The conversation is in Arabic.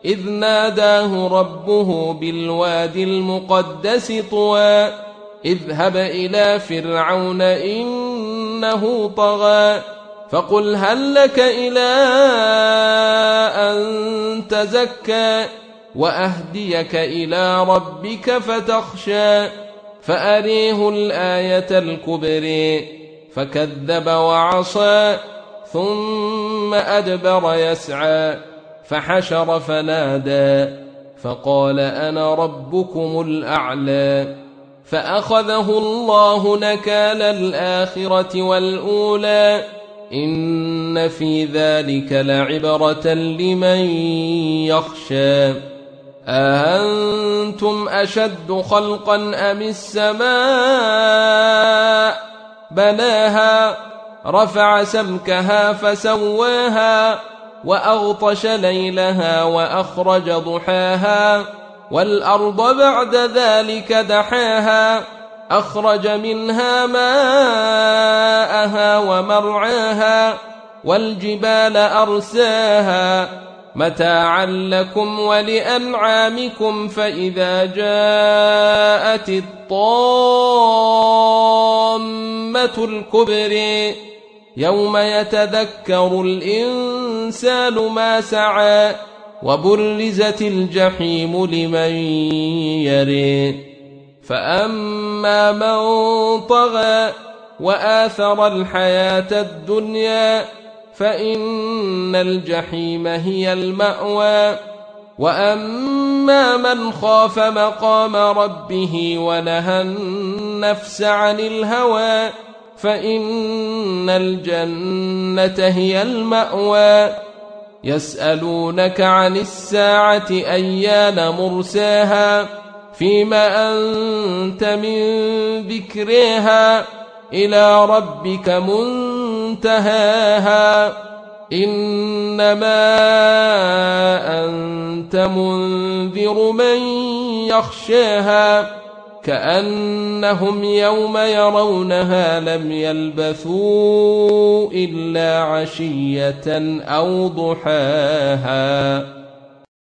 إذ ناداه ربه بالوادي المقدس طوى اذهب إلى فرعون إنه طغى فقل هل لك إلى أن تزكى وأهديك إلى ربك فتخشى فأريه الآية الكبرى فكذب وعصى ثم أدبر يسعى فحشر فنادى فقال أنا ربكم الأعلى فأخذه الله نكال الآخرة والأولى إن في ذلك لعبرة لمن يخشى أأنتم أشد خلقا أم السماء بناها رفع سمكها فسواها وأغطش ليلها وأخرج ضحاها والأرض بعد ذلك دحاها أخرج منها ماءها ومرعاها والجبال أرساها متاعا لكم ولأنعامكم فإذا جاءت الطامة الكبرى يوم يتذكر الإنسان ما سعى وبرزت الجحيم لمن يرى فأما من طغى وآثر الحياة الدنيا فإن الجحيم هي المأوى وأما من خاف مقام ربه ونهى النفس عن الهوى فإن الجنة هي المأوى يسألونك عن الساعة أيان مرساها فيما أنت من ذكرها إلى ربك منتهاها إنما أنت منذر من يخشاها كأنهم يوم يرونها لم يلبثوا إلا عشية أو ضحاها.